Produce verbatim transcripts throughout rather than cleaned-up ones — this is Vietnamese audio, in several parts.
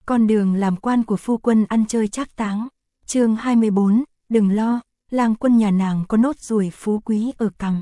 con đường làm quan của phu quân ăn chơi trác táng. Chương hai mươi bốn, đừng lo, lang quân nhà nàng có nốt ruồi phú quý ở cằm.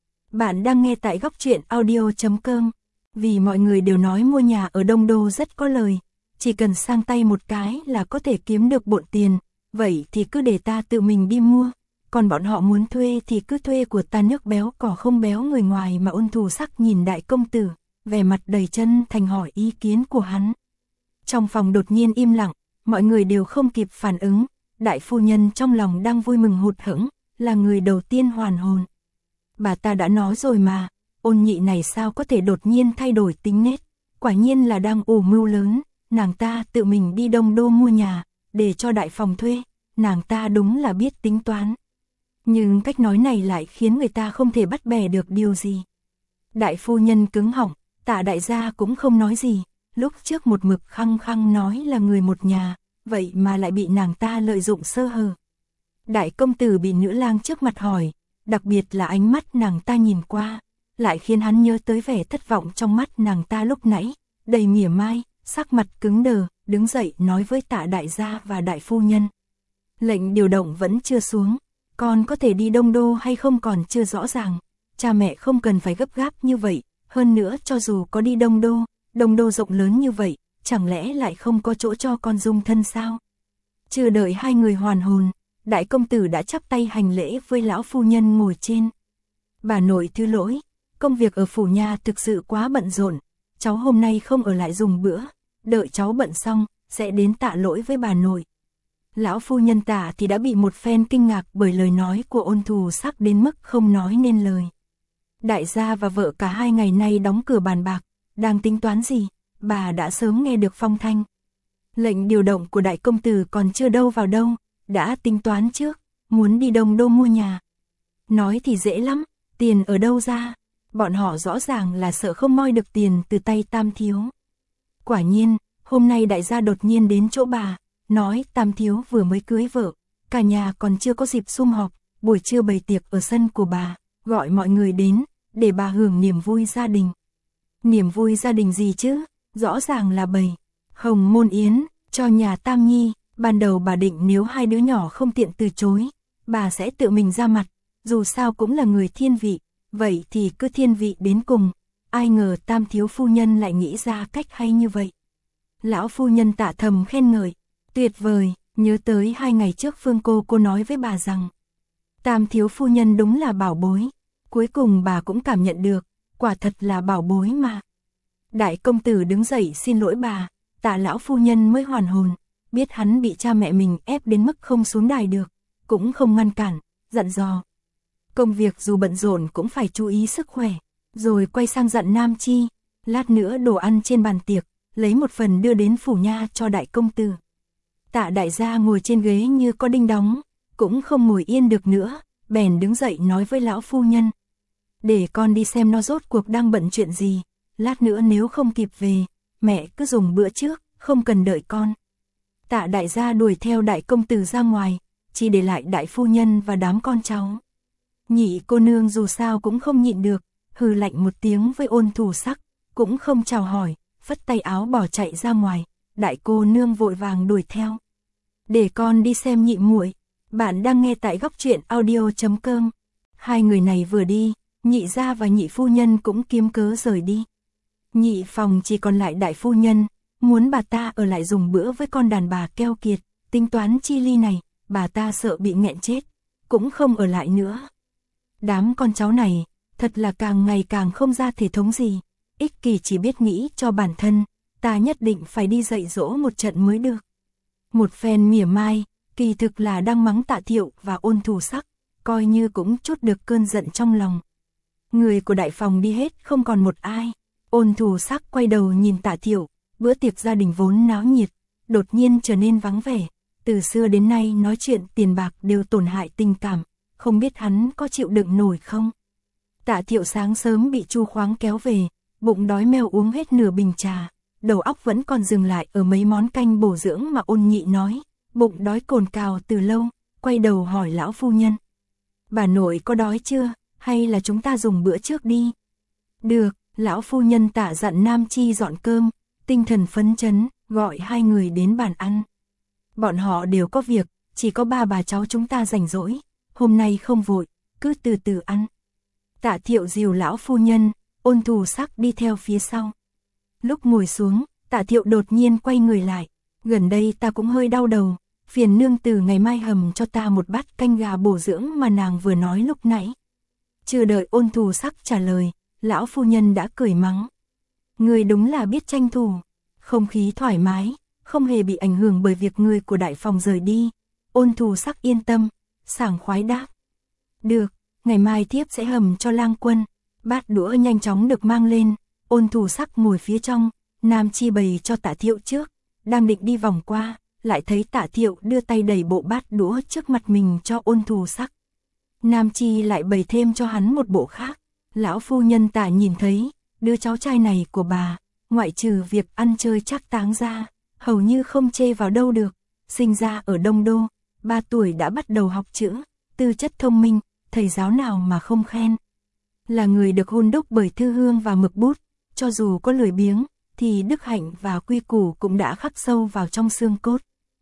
Bạn đang nghe tại góc truyện audio chấm com. Vì mọi người đều nói mua nhà ở Đông Đô rất có lời, chỉ cần sang tay một cái là có thể kiếm được bộn tiền, vậy thì cứ để ta tự mình đi mua, còn bọn họ muốn thuê thì cứ thuê của ta, nước béo cỏ không béo người ngoài. Mà Ôn Thù Sắc nhìn đại công tử, vẻ mặt đầy chân thành hỏi ý kiến của hắn. Trong phòng đột nhiên im lặng, mọi người đều không kịp phản ứng, đại phu nhân trong lòng đang vui mừng hụt hẫng, là người đầu tiên hoàn hồn. Bà ta đã nói rồi mà, Ôn nhị này sao có thể đột nhiên thay đổi tính nết, quả nhiên là đang ủ mưu lớn, nàng ta tự mình đi Đông Đô mua nhà, để cho đại phòng thuê, nàng ta đúng là biết tính toán. Nhưng cách nói này lại khiến người ta không thể bắt bẻ được điều gì. Đại phu nhân cứng họng, Tạ đại gia cũng không nói gì, lúc trước một mực khăng khăng nói là người một nhà, vậy mà lại bị nàng ta lợi dụng sơ hở. Đại công tử bị nữ lang trước mặt hỏi, đặc biệt là ánh mắt nàng ta nhìn qua, lại khiến hắn nhớ tới vẻ thất vọng trong mắt nàng ta lúc nãy, đầy mỉa mai, sắc mặt cứng đờ, đứng dậy nói với Tạ đại gia và đại phu nhân. Lệnh điều động vẫn chưa xuống, con có thể đi Đông Đô hay không còn chưa rõ ràng, cha mẹ không cần phải gấp gáp như vậy, hơn nữa cho dù có đi Đông Đô, Đông Đô rộng lớn như vậy, chẳng lẽ lại không có chỗ cho con dung thân sao? Chưa đợi hai người hoàn hồn, đại công tử đã chắp tay hành lễ với lão phu nhân ngồi trên. Bà nội thứ lỗi, công việc ở phủ nhà thực sự quá bận rộn, cháu hôm nay không ở lại dùng bữa, đợi cháu bận xong, sẽ đến tạ lỗi với bà nội. Lão phu nhân Tạ thì đã bị một phen kinh ngạc bởi lời nói của Ôn Thù Sắc đến mức không nói nên lời. Đại gia và vợ cả hai ngày nay đóng cửa bàn bạc, đang tính toán gì, bà đã sớm nghe được phong thanh. Lệnh điều động của đại công tử còn chưa đâu vào đâu, đã tính toán trước, muốn đi Đông Đô mua nhà. Nói thì dễ lắm, tiền ở đâu ra, bọn họ rõ ràng là sợ không moi được tiền từ tay Tam thiếu. Quả nhiên, hôm nay đại gia đột nhiên đến chỗ bà, nói Tam thiếu vừa mới cưới vợ, cả nhà còn chưa có dịp sum họp, buổi trưa bày tiệc ở sân của bà, gọi mọi người đến, để bà hưởng niềm vui gia đình. Niềm vui gia đình gì chứ, rõ ràng là bày hồng môn yến, cho nhà Tam nhi. Ban đầu bà định nếu hai đứa nhỏ không tiện từ chối, bà sẽ tự mình ra mặt, dù sao cũng là người thiên vị, vậy thì cứ thiên vị đến cùng. Ai ngờ Tam thiếu phu nhân lại nghĩ ra cách hay như vậy. Lão phu nhân Tạ thầm khen ngợi, tuyệt vời, nhớ tới hai ngày trước Phương cô cô nói với bà rằng, Tam thiếu phu nhân đúng là bảo bối, cuối cùng bà cũng cảm nhận được, quả thật là bảo bối mà. Đại công tử đứng dậy xin lỗi bà, Tạ lão phu nhân mới hoàn hồn, biết hắn bị cha mẹ mình ép đến mức không xuống đài được, cũng không ngăn cản, dặn dò. Công việc dù bận rộn cũng phải chú ý sức khỏe, rồi quay sang dặn Nam Chi, lát nữa đồ ăn trên bàn tiệc, lấy một phần đưa đến phủ nha cho đại công tử. Tạ đại gia ngồi trên ghế như có đinh đóng, cũng không ngồi yên được nữa, bèn đứng dậy nói với lão phu nhân. Để con đi xem nó rốt cuộc đang bận chuyện gì, lát nữa nếu không kịp về, mẹ cứ dùng bữa trước, không cần đợi con. Tạ đại gia đuổi theo đại công tử ra ngoài, chỉ để lại đại phu nhân và đám con cháu. Nhị cô nương dù sao cũng không nhịn được, hừ lạnh một tiếng với Ôn Thù Sắc, cũng không chào hỏi, phất tay áo bỏ chạy ra ngoài. Đại cô nương vội vàng đuổi theo. Để con đi xem nhị muội. Bạn đang nghe tại góc truyện audio chấm com. Hai người này vừa đi, nhị gia và nhị phu nhân cũng kiếm cớ rời đi. Nhị phòng chỉ còn lại đại phu nhân, muốn bà ta ở lại dùng bữa với con đàn bà keo kiệt, tính toán chi ly này, bà ta sợ bị nghẹn chết, cũng không ở lại nữa. Đám con cháu này, thật là càng ngày càng không ra thể thống gì, ích kỷ chỉ biết nghĩ cho bản thân, ta nhất định phải đi dạy dỗ một trận mới được. Một phen mỉa mai, kỳ thực là đang mắng Tạ Thiệu và Ôn Thù Sắc, coi như cũng trút được cơn giận trong lòng. Người của đại phòng đi hết không còn một ai, Ôn Thù Sắc quay đầu nhìn Tạ Thiệu, bữa tiệc gia đình vốn náo nhiệt, đột nhiên trở nên vắng vẻ, từ xưa đến nay nói chuyện tiền bạc đều tổn hại tình cảm, không biết hắn có chịu đựng nổi không. Tạ Thiệu sáng sớm bị Chu Khoáng kéo về, bụng đói meo uống hết nửa bình trà, đầu óc vẫn còn dừng lại ở mấy món canh bổ dưỡng mà Ôn nhị nói, bụng đói cồn cào từ lâu, quay đầu hỏi lão phu nhân. Bà nội có đói chưa, hay là chúng ta dùng bữa trước đi? Được, lão phu nhân Tạ dặn Nam Chi dọn cơm, tinh thần phấn chấn, gọi hai người đến bàn ăn. Bọn họ đều có việc, chỉ có ba bà cháu chúng ta rảnh rỗi, hôm nay không vội, cứ từ từ ăn. Tạ Thiệu dìu lão phu nhân, Ôn Thù Sắc đi theo phía sau. Lúc ngồi xuống, Tạ Thiệu đột nhiên quay người lại, gần đây ta cũng hơi đau đầu, phiền nương từ ngày mai hầm cho ta một bát canh gà bổ dưỡng mà nàng vừa nói lúc nãy. Chưa đợi Ôn Thù Sắc trả lời, lão phu nhân đã cười mắng. Người đúng là biết tranh thủ, không khí thoải mái, không hề bị ảnh hưởng bởi việc người của đại phòng rời đi. Ôn Thù Sắc yên tâm, sảng khoái đáp. Được, ngày mai thiếp sẽ hầm cho lang quân. Bát đũa nhanh chóng được mang lên, Ôn Thù Sắc ngồi phía trong, Nam Chi bày cho Tạ Thiệu trước, đang định đi vòng qua, lại thấy Tạ Thiệu đưa tay đẩy bộ bát đũa trước mặt mình cho Ôn Thù Sắc. Nam Chi lại bày thêm cho hắn một bộ khác. Lão phu nhân Tạ nhìn thấy, đứa cháu trai này của bà, ngoại trừ việc ăn chơi trác táng ra, hầu như không chê vào đâu được, sinh ra ở Đông Đô, ba tuổi đã bắt đầu học chữ, tư chất thông minh, thầy giáo nào mà không khen. Là người được hun đúc bởi thư hương và mực bút, cho dù có lười biếng, thì đức hạnh và quy củ cũng đã khắc sâu vào trong xương cốt.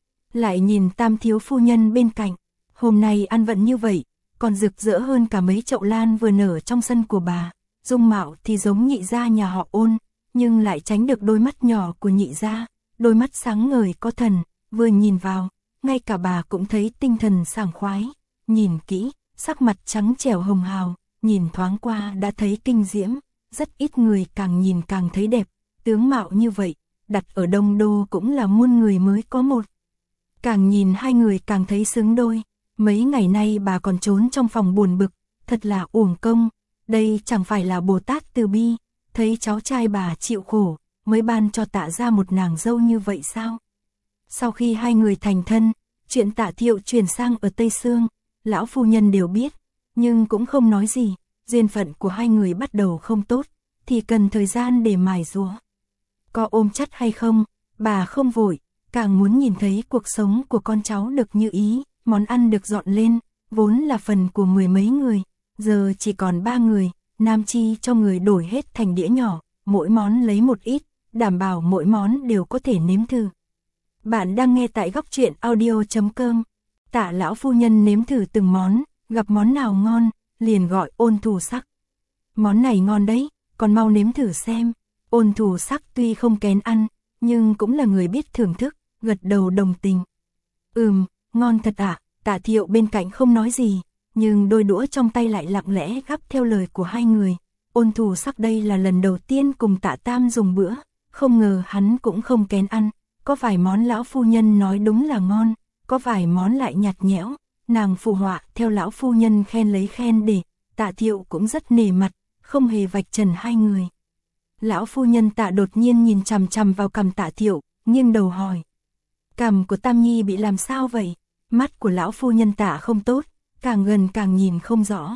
Lại nhìn Tam thiếu phu nhân bên cạnh, hôm nay ăn vận như vậy, còn rực rỡ hơn cả mấy chậu lan vừa nở trong sân của bà, dung mạo thì giống nhị gia nhà họ Ôn, nhưng lại tránh được đôi mắt nhỏ của nhị gia, đôi mắt sáng ngời có thần, vừa nhìn vào, ngay cả bà cũng thấy tinh thần sảng khoái, nhìn kỹ, sắc mặt trắng trẻo hồng hào, nhìn thoáng qua đã thấy kinh diễm, rất ít người càng nhìn càng thấy đẹp, tướng mạo như vậy, đặt ở Đông Đô cũng là muôn người mới có một. Càng nhìn hai người càng thấy xứng đôi, mấy ngày nay bà còn trốn trong phòng buồn bực, thật là uổng công, đây chẳng phải là Bồ Tát từ bi, thấy cháu trai bà chịu khổ, mới ban cho Tạ ra một nàng dâu như vậy sao? Sau khi hai người thành thân, chuyện Tạ Thiệu chuyển sang ở Tây Sương, lão phu nhân đều biết, nhưng cũng không nói gì, duyên phận của hai người bắt đầu không tốt, thì cần thời gian để mài giũa. Có ôm chặt hay không, bà không vội, càng muốn nhìn thấy cuộc sống của con cháu được như ý, món ăn được dọn lên, vốn là phần của mười mấy người, giờ chỉ còn ba người, Nam Chi cho người đổi hết thành đĩa nhỏ, mỗi món lấy một ít, đảm bảo mỗi món đều có thể nếm thử. Bạn đang nghe tại góc truyện audio chấm com. Tạ lão phu nhân nếm thử từng món, gặp món nào ngon, liền gọi Ôn Thù Sắc. Món này ngon đấy, còn mau nếm thử xem. Ôn Thù Sắc tuy không kén ăn, nhưng cũng là người biết thưởng thức, gật đầu đồng tình. Ừm, ngon thật ạ, à? Tạ Thiệu bên cạnh không nói gì, nhưng đôi đũa trong tay lại lặng lẽ gắp theo lời của hai người. Ôn Thù Sắc đây là lần đầu tiên cùng Tạ Tam dùng bữa, không ngờ hắn cũng không kén ăn, có vài món lão phu nhân nói đúng là ngon, có vài món lại nhạt nhẽo, nàng phụ họa theo lão phu nhân khen lấy khen để, Tạ Thiệu cũng rất nể mặt, không hề vạch trần hai người. Lão phu nhân Tạ đột nhiên nhìn chằm chằm vào cằm Tạ Thiệu, nghiêng đầu hỏi. Cằm của Tam Nhi bị làm sao vậy? Mắt của lão phu nhân Tạ không tốt, càng gần càng nhìn không rõ.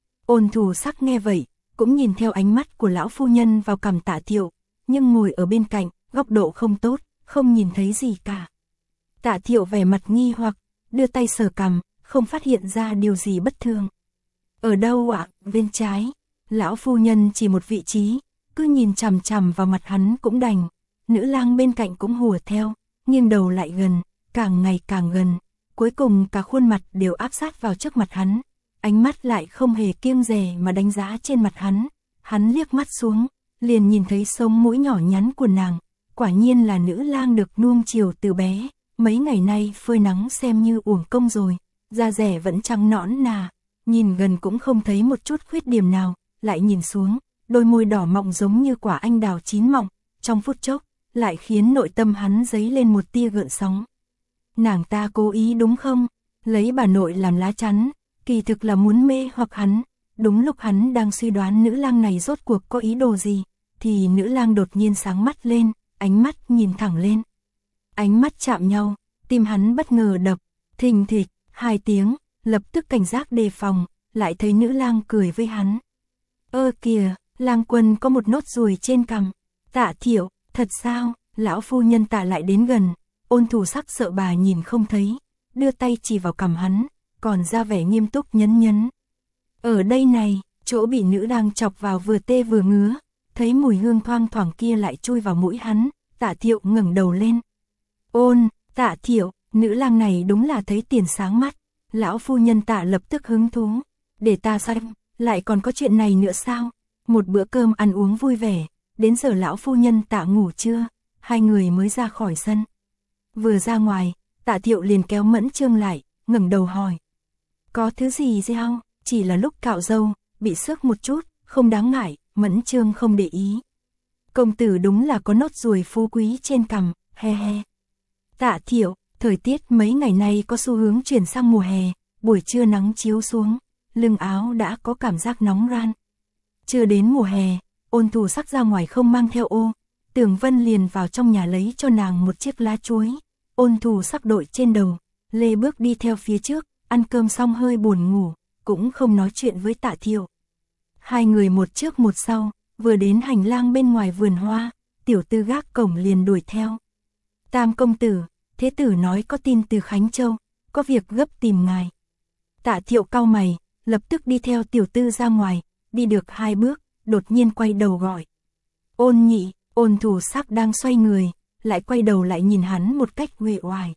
Ôn Thù Sắc nghe vậy, cũng nhìn theo ánh mắt của lão phu nhân vào cằm Tạ Thiệu, nhưng ngồi ở bên cạnh, góc độ không tốt, không nhìn thấy gì cả. Tạ Thiệu vẻ mặt nghi hoặc, đưa tay sờ cằm, không phát hiện ra điều gì bất thường. Ở đâu ạ? À? Bên trái. Lão phu nhân chỉ một vị trí, cứ nhìn chằm chằm vào mặt hắn cũng đành. Nữ lang bên cạnh cũng hùa theo, nghiêng đầu lại gần, càng ngày càng gần. Cuối cùng cả khuôn mặt đều áp sát vào trước mặt hắn. Ánh mắt lại không hề kiêng dè mà đánh giá trên mặt hắn. Hắn liếc mắt xuống, liền nhìn thấy sống mũi nhỏ nhắn của nàng. Quả nhiên là nữ lang được nuông chiều từ bé. Mấy ngày nay phơi nắng xem như uổng công rồi. Da rẻ vẫn trắng nõn nà. Nhìn gần cũng không thấy một chút khuyết điểm nào. Lại nhìn xuống, đôi môi đỏ mọng giống như quả anh đào chín mọng. Trong phút chốc, lại khiến nội tâm hắn dấy lên một tia gợn sóng. Nàng ta cố ý đúng không? Lấy bà nội làm lá chắn, kỳ thực là muốn mê hoặc hắn. Đúng lúc hắn đang suy đoán nữ lang này rốt cuộc có ý đồ gì, thì nữ lang đột nhiên sáng mắt lên, ánh mắt nhìn thẳng lên. Ánh mắt chạm nhau, tim hắn bất ngờ đập, thình thịch, hai tiếng, lập tức cảnh giác đề phòng, lại thấy nữ lang cười với hắn. Ơ kìa, lang quân có một nốt ruồi trên cằm. Tạ Thiệu, thật sao? Lão phu nhân Tạ lại đến gần. Ôn Thù Sắc sợ bà nhìn không thấy, đưa tay chỉ vào cằm hắn, còn ra vẻ nghiêm túc nhấn nhấn. Ở đây này, chỗ bị nữ đang chọc vào vừa tê vừa ngứa, thấy mùi hương thoang thoảng kia lại chui vào mũi hắn, Tạ Thiệu ngẩng đầu lên. Ôn, Tạ Thiệu, nữ lang này đúng là thấy tiền sáng mắt. Lão phu nhân Tạ lập tức hứng thú. Để ta xem, lại còn có chuyện này nữa sao? Một bữa cơm ăn uống vui vẻ, đến giờ lão phu nhân Tạ ngủ trưa, hai người mới ra khỏi sân. Vừa ra ngoài, Tạ Thiệu liền kéo Mẫn Chương lại, ngẩng đầu hỏi. Có thứ gì sao? Chỉ là lúc cạo râu, bị xước một chút, không đáng ngại, Mẫn Chương không để ý. Công tử đúng là có nốt ruồi phú quý trên cằm, he he. Tạ Thiệu, thời tiết mấy ngày nay có xu hướng chuyển sang mùa hè, buổi trưa nắng chiếu xuống, lưng áo đã có cảm giác nóng ran. Chưa đến mùa hè, Ôn Thù Sắc ra ngoài không mang theo ô, Tưởng Vân liền vào trong nhà lấy cho nàng một chiếc lá chuối. Ôn Thù Sắc đội trên đầu, lê bước đi theo phía trước, ăn cơm xong hơi buồn ngủ, cũng không nói chuyện với Tạ Thiệu. Hai người một trước một sau, vừa đến hành lang bên ngoài vườn hoa, tiểu tư gác cổng liền đuổi theo. Tam công tử, thế tử nói có tin từ Khánh Châu, có việc gấp tìm ngài. Tạ Thiệu cau mày, lập tức đi theo tiểu tư ra ngoài, đi được hai bước, đột nhiên quay đầu gọi. Ôn Nhị. Ôn Thù Sắc đang xoay người, lại quay đầu lại nhìn hắn một cách uể oải.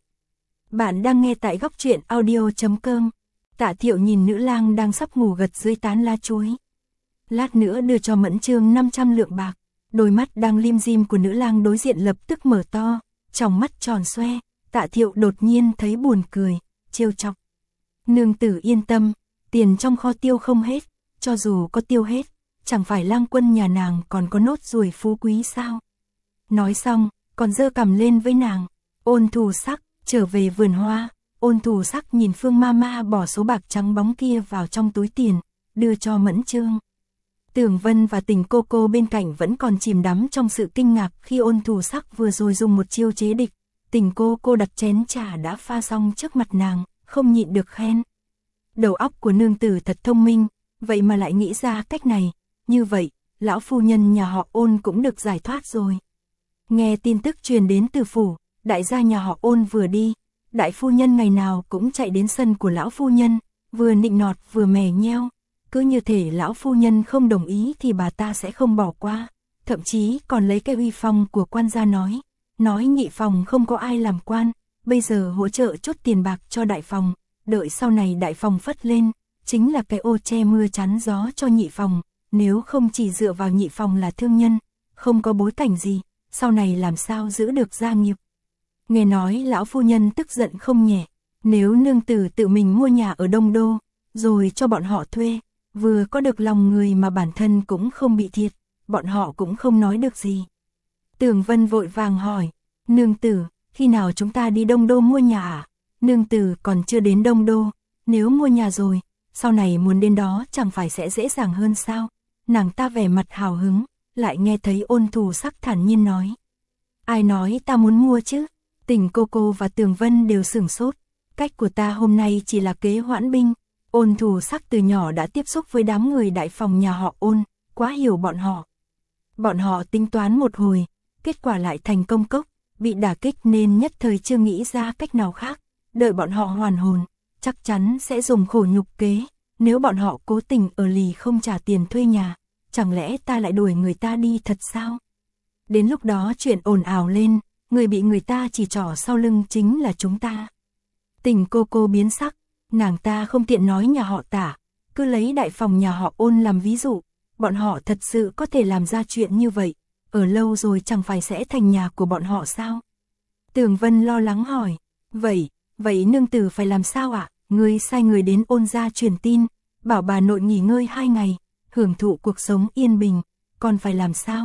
Bạn đang nghe tại góc truyện audio chấm com. Tạ Thiệu nhìn nữ lang đang sắp ngủ gật dưới tán lá chuối. Lát nữa đưa cho Mẫn Chương năm trăm lượng bạc. Đôi mắt đang lim dim của nữ lang đối diện lập tức mở to, tròng mắt tròn xoe. Tạ Thiệu đột nhiên thấy buồn cười, trêu chọc. Nương tử yên tâm, tiền trong kho tiêu không hết, cho dù có tiêu hết, chẳng phải lang quân nhà nàng còn có nốt ruồi phú quý sao? Nói xong, còn giơ cằm lên với nàng. Ôn Thù Sắc trở về vườn hoa, Ôn Thù Sắc nhìn Phương Mama bỏ số bạc trắng bóng kia vào trong túi tiền, đưa cho Mẫn Chương. Tưởng Vân và Tình cô cô bên cạnh vẫn còn chìm đắm trong sự kinh ngạc khi Ôn Thù Sắc vừa rồi dùng một chiêu chế địch. Tình cô cô đặt chén trà đã pha xong trước mặt nàng, không nhịn được khen. Đầu óc của nương tử thật thông minh, vậy mà lại nghĩ ra cách này. Như vậy, lão phu nhân nhà họ Ôn cũng được giải thoát rồi. Nghe tin tức truyền đến từ phủ, đại gia nhà họ Ôn vừa đi, đại phu nhân ngày nào cũng chạy đến sân của lão phu nhân, vừa nịnh nọt vừa mè nheo. Cứ như thể lão phu nhân không đồng ý thì bà ta sẽ không bỏ qua, thậm chí còn lấy cái uy phong của quan gia nói, nói nhị phòng không có ai làm quan, bây giờ hỗ trợ chút tiền bạc cho đại phòng, đợi sau này đại phòng phất lên, chính là cái ô che mưa chắn gió cho nhị phòng. Nếu không chỉ dựa vào nhị phòng là thương nhân, không có bối cảnh gì, sau này làm sao giữ được gia nghiệp. Nghe nói lão phu nhân tức giận không nhẹ, nếu nương tử tự mình mua nhà ở Đông Đô, rồi cho bọn họ thuê, vừa có được lòng người mà bản thân cũng không bị thiệt, bọn họ cũng không nói được gì. Tưởng Vân vội vàng hỏi, nương tử, khi nào chúng ta đi Đông Đô mua nhà à? Nương tử còn chưa đến Đông Đô, nếu mua nhà rồi, sau này muốn đến đó chẳng phải sẽ dễ dàng hơn sao? Nàng ta vẻ mặt hào hứng, lại nghe thấy Ôn Thù Sắc thản nhiên nói. Ai nói ta muốn mua chứ? Tình cô cô và Tường Vân đều sửng sốt. Cách của ta hôm nay chỉ là kế hoãn binh. Ôn Thù Sắc từ nhỏ đã tiếp xúc với đám người đại phòng nhà họ Ôn, quá hiểu bọn họ. Bọn họ tính toán một hồi, kết quả lại thành công cốc, bị đả kích nên nhất thời chưa nghĩ ra cách nào khác. Đợi bọn họ hoàn hồn, chắc chắn sẽ dùng khổ nhục kế. Nếu bọn họ cố tình ở lì không trả tiền thuê nhà, chẳng lẽ ta lại đuổi người ta đi thật sao? Đến lúc đó chuyện ồn ào lên, người bị người ta chỉ trỏ sau lưng chính là chúng ta. Tình cô cô biến sắc, nàng ta không tiện nói nhà họ Tả, cứ lấy đại phòng nhà họ Ôn làm ví dụ, bọn họ thật sự có thể làm ra chuyện như vậy, ở lâu rồi chẳng phải sẽ thành nhà của bọn họ sao? Tường Vân lo lắng hỏi, vậy, vậy nương tử phải làm sao ạ? À? Ngươi sai người đến Ôn gia truyền tin, bảo bà nội nghỉ ngơi hai ngày, hưởng thụ cuộc sống yên bình, còn phải làm sao?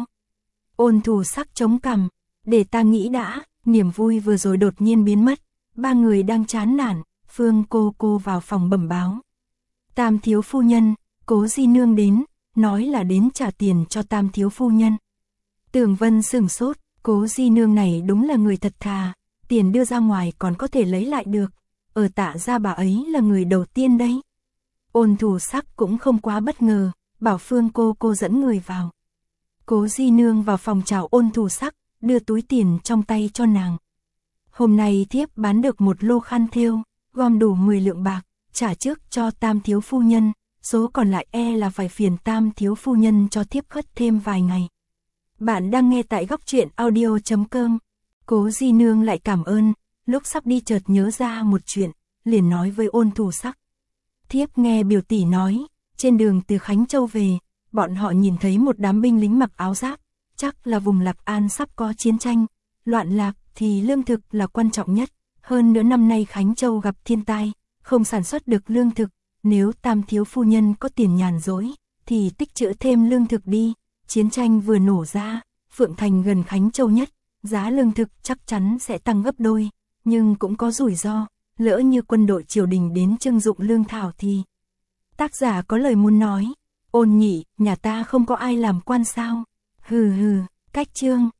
Ôn Thù Sắc chống cằm, để ta nghĩ đã, niềm vui vừa rồi đột nhiên biến mất, ba người đang chán nản, Phương cô cô vào phòng bẩm báo. Tam thiếu phu nhân, Cố Di Nương đến, nói là đến trả tiền cho Tam thiếu phu nhân. Tường Vân sửng sốt, Cố Di Nương này đúng là người thật thà, tiền đưa ra ngoài còn có thể lấy lại được, ở Tạ gia bà ấy là người đầu tiên đấy. Ôn Thù Sắc cũng không quá bất ngờ, bảo Phương cô cô dẫn người vào. Cố Di Nương vào phòng chào Ôn Thù Sắc, đưa túi tiền trong tay cho nàng. Hôm nay thiếp bán được một lô khăn thêu, gom đủ mười lượng bạc, trả trước cho Tam thiếu phu nhân, số còn lại e là phải phiền Tam thiếu phu nhân cho thiếp khất thêm vài ngày. Bạn đang nghe tại góc truyện audio chấm com. Cố Di Nương lại cảm ơn, lúc sắp đi chợt nhớ ra một chuyện, liền nói với Ôn Thủ Sắc. Thiếp nghe biểu tỷ nói, trên đường từ Khánh Châu về, bọn họ nhìn thấy một đám binh lính mặc áo giáp, chắc là vùng Lạc An sắp có chiến tranh, loạn lạc thì lương thực là quan trọng nhất, hơn nữa năm nay Khánh Châu gặp thiên tai, không sản xuất được lương thực, nếu Tam thiếu phu nhân có tiền nhàn rỗi, thì tích trữ thêm lương thực đi, chiến tranh vừa nổ ra, Phượng Thành gần Khánh Châu nhất, giá lương thực chắc chắn sẽ tăng gấp đôi, nhưng cũng có rủi ro, lỡ như quân đội triều đình đến trưng dụng lương thảo thì... Tác giả có lời muốn nói, Ôn nhị, nhà ta không có ai làm quan sao, hừ hừ, cách chương.